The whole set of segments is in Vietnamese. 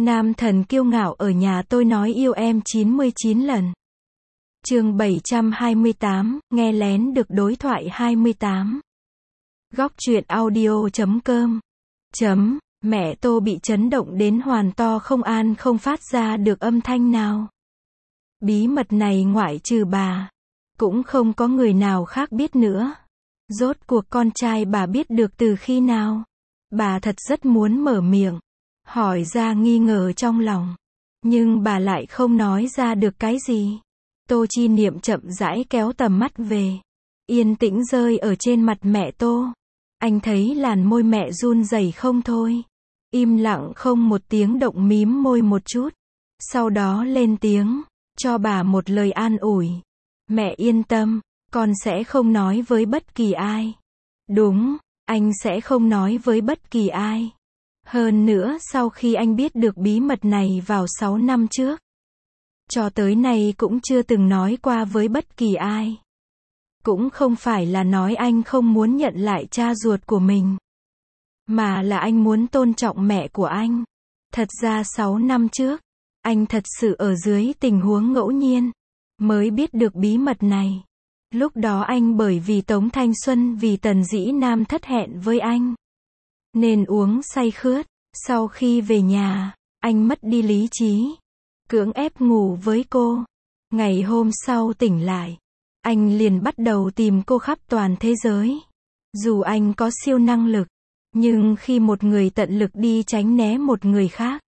Nam thần kiêu ngạo ở nhà tôi nói yêu em 99 lần. Chương 728, nghe lén được đối thoại 28. Góc truyện audio.com. Mẹ Tô bị chấn động đến hoàn to không an không phát ra được âm thanh nào. Bí mật này ngoại trừ bà, cũng không có người nào khác biết nữa. Rốt cuộc con trai bà biết được từ khi nào? Bà thật rất muốn mở miệng, hỏi ra nghi ngờ trong lòng. Nhưng bà lại không nói ra được cái gì. Tô Chi Niệm chậm rãi kéo tầm mắt về. Yên tĩnh rơi ở trên mặt mẹ Tô. Anh thấy làn môi mẹ run rẩy không thôi. Im lặng không một tiếng động mím môi một chút. Sau đó lên tiếng, cho bà một lời an ủi. Mẹ yên tâm, con sẽ không nói với bất kỳ ai. Đúng, anh sẽ không nói với bất kỳ ai. Hơn nữa sau khi anh biết được bí mật này vào 6 năm trước, cho tới nay cũng chưa từng nói qua với bất kỳ ai. Cũng không phải là nói anh không muốn nhận lại cha ruột của mình, mà là anh muốn tôn trọng mẹ của anh. Thật ra 6 năm trước, anh thật sự ở dưới tình huống ngẫu nhiên, mới biết được bí mật này. Lúc đó anh bởi vì Tống Thanh Xuân vì Tần Dĩ Nam thất hẹn với anh, nên uống say khướt. Sau khi về nhà, anh mất đi lý trí, cưỡng ép ngủ với cô. Ngày hôm sau tỉnh lại, anh liền bắt đầu tìm cô khắp toàn thế giới. Dù anh có siêu năng lực, nhưng khi một người tận lực đi tránh né một người khác,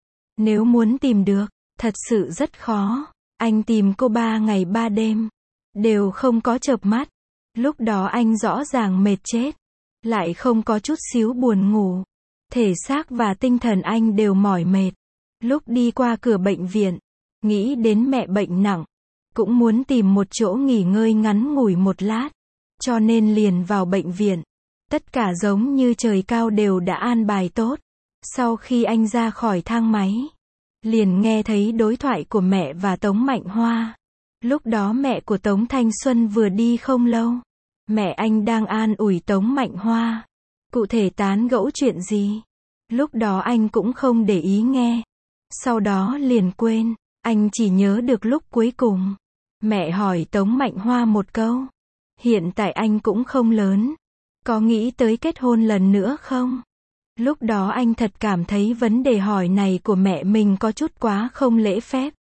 nếu muốn tìm được, thật sự rất khó. Anh tìm cô 3 ngày 3 đêm, đều không có chợp mắt. Lúc đó anh rõ ràng mệt chết, lại không có chút xíu buồn ngủ. Thể xác và tinh thần anh đều mỏi mệt. Lúc đi qua cửa bệnh viện, nghĩ đến mẹ bệnh nặng, cũng muốn tìm một chỗ nghỉ ngơi ngắn ngủi một lát, cho nên liền vào bệnh viện. Tất cả giống như trời cao đều đã an bài tốt. Sau khi anh ra khỏi thang máy, liền nghe thấy đối thoại của mẹ và Tống Mạnh Hoa. Lúc đó mẹ của Tống Thanh Xuân vừa đi không lâu. Mẹ anh đang an ủi Tống Mạnh Hoa. Cụ thể tán gẫu chuyện gì? Lúc đó anh cũng không để ý nghe. Sau đó liền quên. Anh chỉ nhớ được lúc cuối cùng, mẹ hỏi Tống Mạnh Hoa một câu. Hiện tại anh cũng không lớn. Có nghĩ tới kết hôn lần nữa không? Lúc đó anh thật cảm thấy vấn đề hỏi này của mẹ mình có chút quá không lễ phép.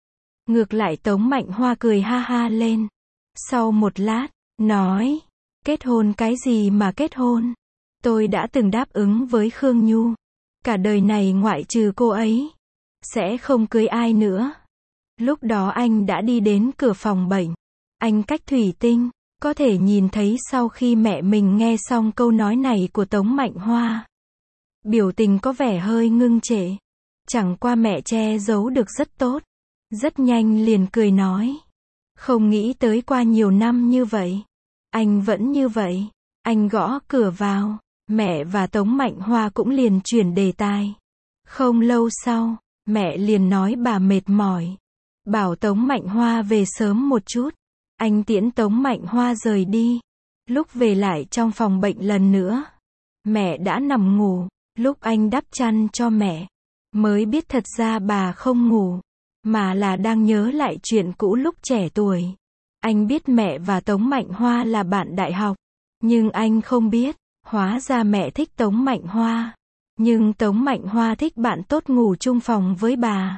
Ngược lại Tống Mạnh Hoa cười ha ha lên. Sau một lát, nói, kết hôn cái gì mà kết hôn? Tôi đã từng đáp ứng với Khương Nhu, cả đời này ngoại trừ cô ấy, sẽ không cưới ai nữa. Lúc đó anh đã đi đến cửa phòng bệnh. Anh cách thủy tinh, có thể nhìn thấy sau khi mẹ mình nghe xong câu nói này của Tống Mạnh Hoa, biểu tình có vẻ hơi ngưng trệ. Chẳng qua mẹ che giấu được rất tốt. Rất nhanh liền cười nói. Không nghĩ tới qua nhiều năm như vậy, anh vẫn như vậy. Anh gõ cửa vào. Mẹ và Tống Mạnh Hoa cũng liền chuyển đề tài. Không lâu sau, mẹ liền nói bà mệt mỏi, bảo Tống Mạnh Hoa về sớm một chút. Anh tiễn Tống Mạnh Hoa rời đi. Lúc về lại trong phòng bệnh lần nữa, mẹ đã nằm ngủ. Lúc anh đắp chăn cho mẹ, mới biết thật ra bà không ngủ, mà là đang nhớ lại chuyện cũ lúc trẻ tuổi. Anh biết mẹ và Tống Mạnh Hoa là bạn đại học, nhưng anh không biết, hóa ra mẹ thích Tống Mạnh Hoa, nhưng Tống Mạnh Hoa thích bạn tốt ngủ chung phòng với bà.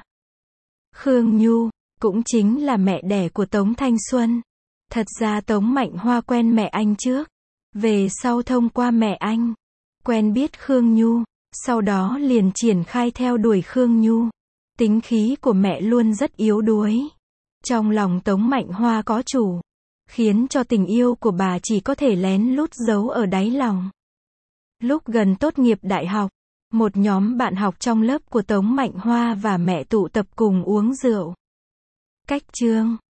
Khương Nhu, cũng chính là mẹ đẻ của Tống Thanh Xuân. Thật ra Tống Mạnh Hoa quen mẹ anh trước, về sau thông qua mẹ anh, quen biết Khương Nhu, sau đó liền triển khai theo đuổi Khương Nhu. Tính khí của mẹ luôn rất yếu đuối. Trong lòng Tống Mạnh Hoa có chủ, khiến cho tình yêu của bà chỉ có thể lén lút giấu ở đáy lòng. Lúc gần tốt nghiệp đại học, một nhóm bạn học trong lớp của Tống Mạnh Hoa và mẹ tụ tập cùng uống rượu. Cách chương